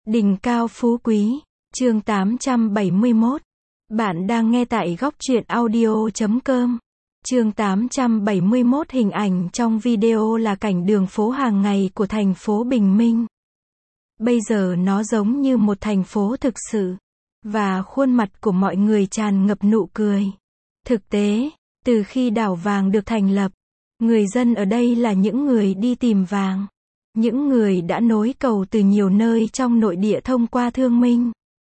Đỉnh cao phú quý, chương 871. Bạn đang nghe tại góc truyện audio.com. Chương 871. Hình ảnh trong video là cảnh đường phố hàng ngày của thành phố Bình Minh. Bây giờ nó giống như một thành phố thực sự, và khuôn mặt của mọi người tràn ngập nụ cười. Thực tế, từ khi đảo vàng được thành lập, người dân ở đây là những người đi tìm vàng. Những người đã nối cầu từ nhiều nơi trong nội địa thông qua thương minh.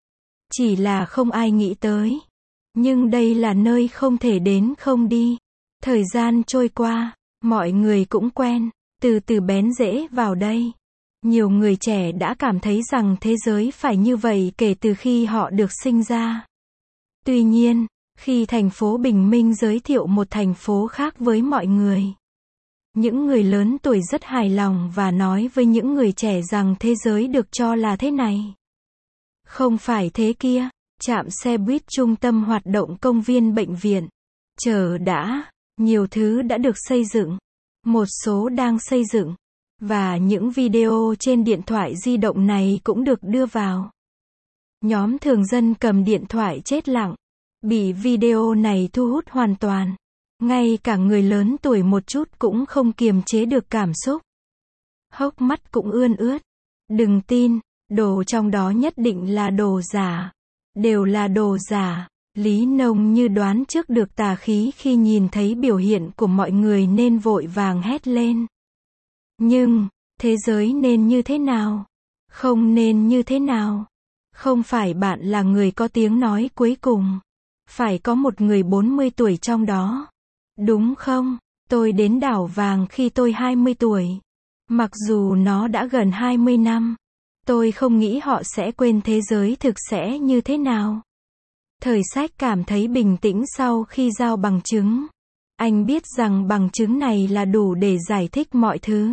Chỉ là không ai nghĩ tới. Nhưng đây là nơi không thể đến không đi. Thời gian trôi qua, mọi người cũng quen, từ từ bén rễ vào đây. Nhiều người trẻ đã cảm thấy rằng thế giới phải như vậy kể từ khi họ được sinh ra. Tuy nhiên, khi thành phố Bình Minh giới thiệu một thành phố khác với mọi người, những người lớn tuổi rất hài lòng và nói với những người trẻ rằng thế giới được cho là thế này. Không phải thế kia, trạm xe buýt, trung tâm hoạt động, công viên, bệnh viện. Chờ đã, nhiều thứ đã được xây dựng. Một số đang xây dựng. Và những video trên điện thoại di động này cũng được đưa vào. Nhóm thường dân cầm điện thoại chết lặng. Bị video này thu hút hoàn toàn. Ngay cả người lớn tuổi một chút cũng không kiềm chế được cảm xúc. Hốc mắt cũng ươn ướt. Đừng tin, đồ trong đó nhất định là đồ giả. Đều là đồ giả. Lý Nông như đoán trước được tà khí khi nhìn thấy biểu hiện của mọi người nên vội vàng hét lên. Nhưng, thế giới nên như thế nào? Không nên như thế nào? Không phải bạn là người có tiếng nói cuối cùng. Phải có một người 40 tuổi trong đó. Đúng không? Tôi đến đảo vàng khi tôi 20 tuổi. Mặc dù nó đã gần 20 năm. Tôi không nghĩ họ sẽ quên thế giới thực sẽ như thế nào. Thời Sách cảm thấy bình tĩnh sau khi giao bằng chứng. Anh biết rằng bằng chứng này là đủ để giải thích mọi thứ.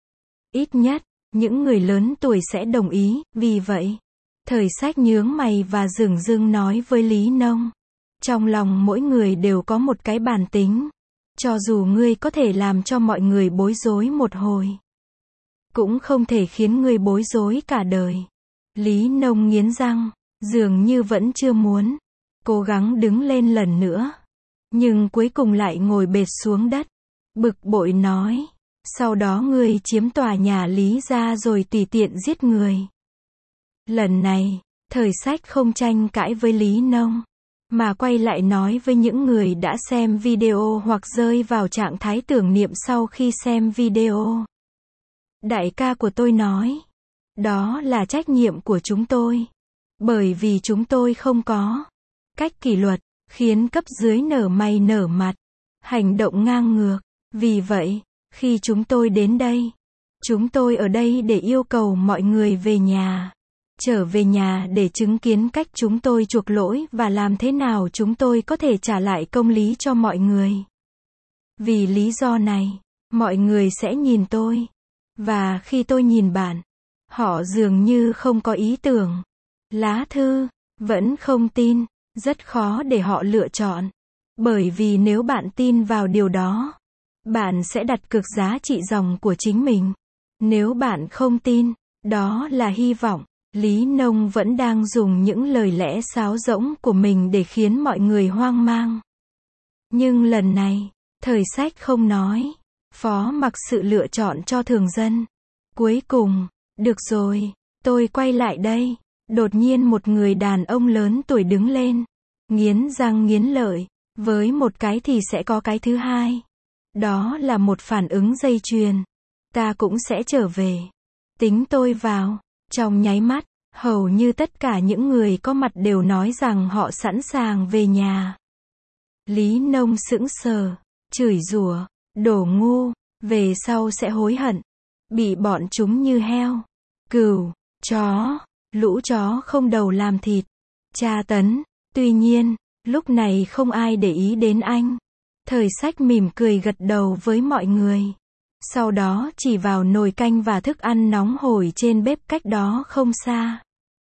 Ít nhất, những người lớn tuổi sẽ đồng ý, vì vậy. Thời Sách nhướng mày và dửng dưng nói với Lý Nông. Trong lòng mỗi người đều có một cái bản tính. Cho dù ngươi có thể làm cho mọi người bối rối một hồi, cũng không thể khiến ngươi bối rối cả đời. Lý Nông nghiến răng, dường như vẫn chưa muốn. Cố gắng đứng lên lần nữa. Nhưng cuối cùng lại ngồi bệt xuống đất. Bực bội nói. Sau đó ngươi chiếm tòa nhà Lý gia rồi tùy tiện giết người. Lần này, Thời Sách không tranh cãi với Lý Nông, mà quay lại nói với những người đã xem video hoặc rơi vào trạng thái tưởng niệm sau khi xem video. Đại ca của tôi nói, đó là trách nhiệm của chúng tôi. Bởi vì chúng tôi không có cách kỷ luật, khiến cấp dưới nở mày nở mặt, hành động ngang ngược. Vì vậy, khi chúng tôi đến đây, chúng tôi ở đây để yêu cầu mọi người về nhà. Trở về nhà để chứng kiến cách chúng tôi chuộc lỗi và làm thế nào chúng tôi có thể trả lại công lý cho mọi người. Vì lý do này, mọi người sẽ nhìn tôi. Và khi tôi nhìn bạn, họ dường như không có ý tưởng. Lá thư, vẫn không tin, rất khó để họ lựa chọn. Bởi vì nếu bạn tin vào điều đó, bạn sẽ đặt cược giá trị dòng của chính mình. Nếu bạn không tin, đó là hy vọng. Lý Nông vẫn đang dùng những lời lẽ sáo rỗng của mình để khiến mọi người hoang mang. Nhưng lần này, Thời Sách không nói. Phó mặc sự lựa chọn cho thường dân. Cuối cùng, được rồi, tôi quay lại đây. Đột nhiên một người đàn ông lớn tuổi đứng lên. Nghiến răng nghiến lợi. Với một cái thì sẽ có cái thứ hai. Đó là một phản ứng dây chuyền. Ta cũng sẽ trở về. Tính tôi vào. Trong nháy mắt, hầu như tất cả những người có mặt đều nói rằng họ sẵn sàng về nhà. Lý Nông sững sờ, chửi rủa, đồ ngu, về sau sẽ hối hận. Bị bọn chúng như heo, cừu, chó, lũ chó không đầu làm thịt, tra tấn. Tuy nhiên, lúc này không ai để ý đến anh. Thời Sách mỉm cười gật đầu với mọi người. Sau đó chỉ vào nồi canh và thức ăn nóng hổi trên bếp cách đó không xa.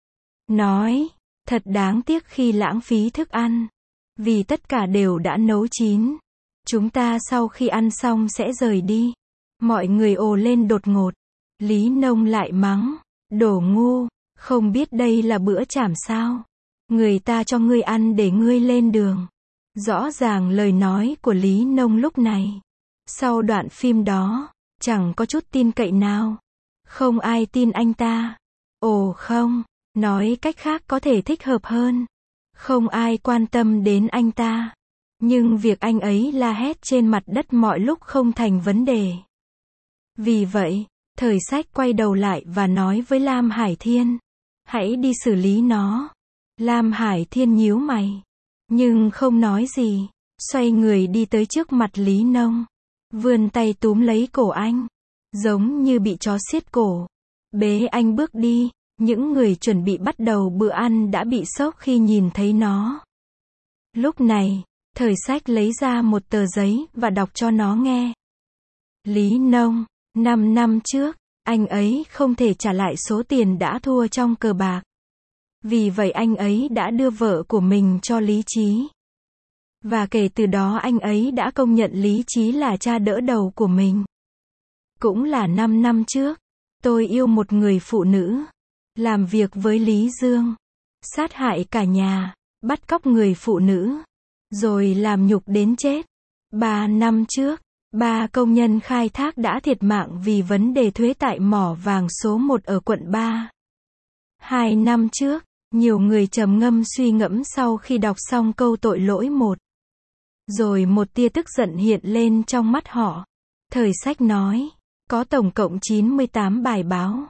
Nói, thật đáng tiếc khi lãng phí thức ăn. Vì tất cả đều đã nấu chín. Chúng ta sau khi ăn xong sẽ rời đi. Mọi người ồ lên đột ngột. Lý Nông lại mắng, đồ ngu, Không biết đây là bữa trảm sao? Người ta cho ngươi ăn để ngươi lên đường. Rõ ràng lời nói của Lý Nông lúc này. Sau đoạn phim đó, chẳng có chút tin cậy nào. Không ai tin anh ta. Ồ không, nói cách khác có thể thích hợp hơn. Không ai quan tâm đến anh ta. Nhưng việc anh ấy la hét trên mặt đất mọi lúc không thành vấn đề. Vì vậy, Thời Sách quay đầu lại và nói với Lam Hải Thiên. Hãy đi xử lý nó. Lam Hải Thiên nhíu mày. Nhưng không nói gì. Xoay người đi tới trước mặt Lý Nông. Vươn tay túm lấy cổ anh. Giống như bị chó siết cổ. Bế anh bước đi. Những người chuẩn bị bắt đầu bữa ăn đã bị sốc khi nhìn thấy nó. Lúc này, Thời Sách lấy ra một tờ giấy và đọc cho nó nghe. Lý Nông, 5 năm trước, anh ấy không thể trả lại số tiền đã thua trong cờ bạc. Vì vậy anh ấy đã đưa vợ của mình cho Lý Chí. Và kể từ đó anh ấy đã công nhận Lý Chí là cha đỡ đầu của mình. Cũng là 5 năm trước, tôi yêu một người phụ nữ. Làm việc với Lý Dương. Sát hại cả nhà. Bắt cóc người phụ nữ. Rồi làm nhục đến chết. 3 năm trước, 3 công nhân khai thác đã thiệt mạng vì vấn đề thuế tại mỏ vàng số 1 ở quận 3. 2 năm trước, nhiều người trầm ngâm suy ngẫm sau khi đọc xong câu tội lỗi 1. Rồi một tia tức giận hiện lên trong mắt họ. Thời Sách nói, có tổng cộng 98 bài báo.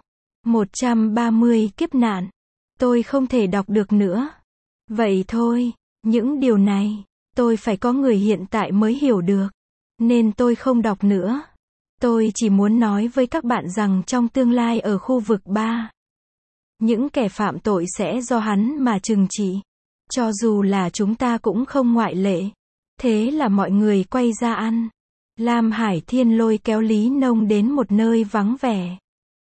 130 kiếp nạn. Tôi không thể đọc được nữa. Vậy thôi, những điều này, tôi phải có người hiện tại mới hiểu được. Nên tôi không đọc nữa. Tôi chỉ muốn nói với các bạn rằng trong tương lai ở khu vực 3, những kẻ phạm tội sẽ do hắn mà trừng trị. Cho dù là chúng ta cũng không ngoại lệ. Thế là mọi người quay ra ăn. Lam Hải Thiên lôi kéo Lý Nông đến một nơi vắng vẻ.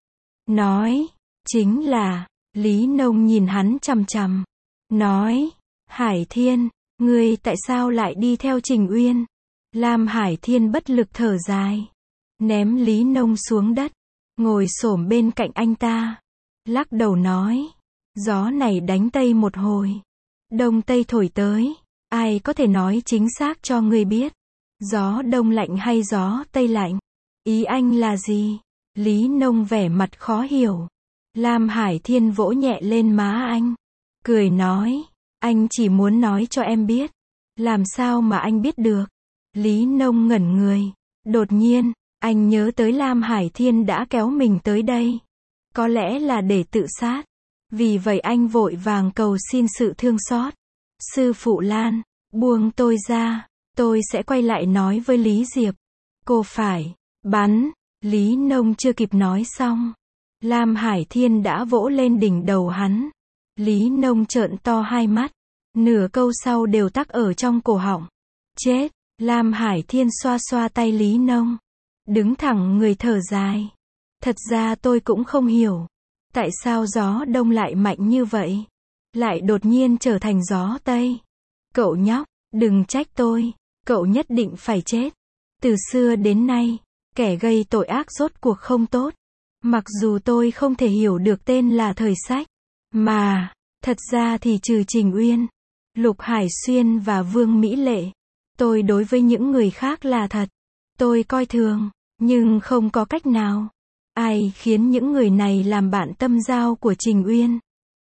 Nói, chính là, Lý Nông nhìn hắn chằm chằm. Nói, Hải Thiên, ngươi tại sao lại đi theo Trình Uyên? Lam Hải Thiên bất lực thở dài. Ném Lý Nông xuống đất. Ngồi xổm bên cạnh anh ta. Lắc đầu nói, gió này đánh Tây một hồi. Đông Tây thổi tới. Ai có thể nói chính xác cho ngươi biết? Gió Đông lạnh hay gió Tây lạnh? Ý anh là gì? Lý Nông vẻ mặt khó hiểu. Lam Hải Thiên vỗ nhẹ lên má anh. Cười nói, anh chỉ muốn nói cho em biết. Làm sao mà anh biết được? Lý Nông ngẩn người. Đột nhiên, anh nhớ tới Lam Hải Thiên đã kéo mình tới đây. Có lẽ là để tự sát. Vì vậy anh vội vàng cầu xin sự thương xót. Sư phụ Lan, buông tôi ra. Tôi sẽ quay lại nói với Lý Diệp. Cô phải bắn. Lý Nông chưa kịp nói xong. Lam Hải Thiên đã vỗ lên đỉnh đầu hắn. Lý Nông trợn to hai mắt. Nửa câu sau đều tắc ở trong cổ họng. Chết. Lam Hải Thiên xoa xoa tay Lý Nông. Đứng thẳng người thở dài. Thật ra tôi cũng không hiểu. Tại sao gió Đông lại mạnh như vậy? Lại đột nhiên trở thành gió Tây. Cậu nhóc, đừng trách tôi. Cậu nhất định phải chết. Từ xưa đến nay, kẻ gây tội ác rốt cuộc không tốt. Mặc dù tôi không thể hiểu được tên là Thời Sách. Mà, thật ra thì trừ Trình Uyên, Lục Hải Xuyên và Vương Mỹ Lệ, tôi đối với những người khác là thật. Tôi coi thường, nhưng không có cách nào. Ai khiến những người này làm bạn tâm giao của Trình Uyên?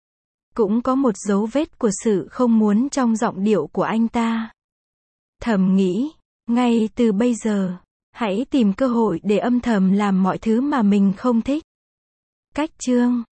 Cũng có một dấu vết của sự không muốn trong giọng điệu của anh ta. Thầm nghĩ, ngay từ bây giờ, hãy tìm cơ hội để âm thầm làm mọi thứ mà mình không thích. Cách chương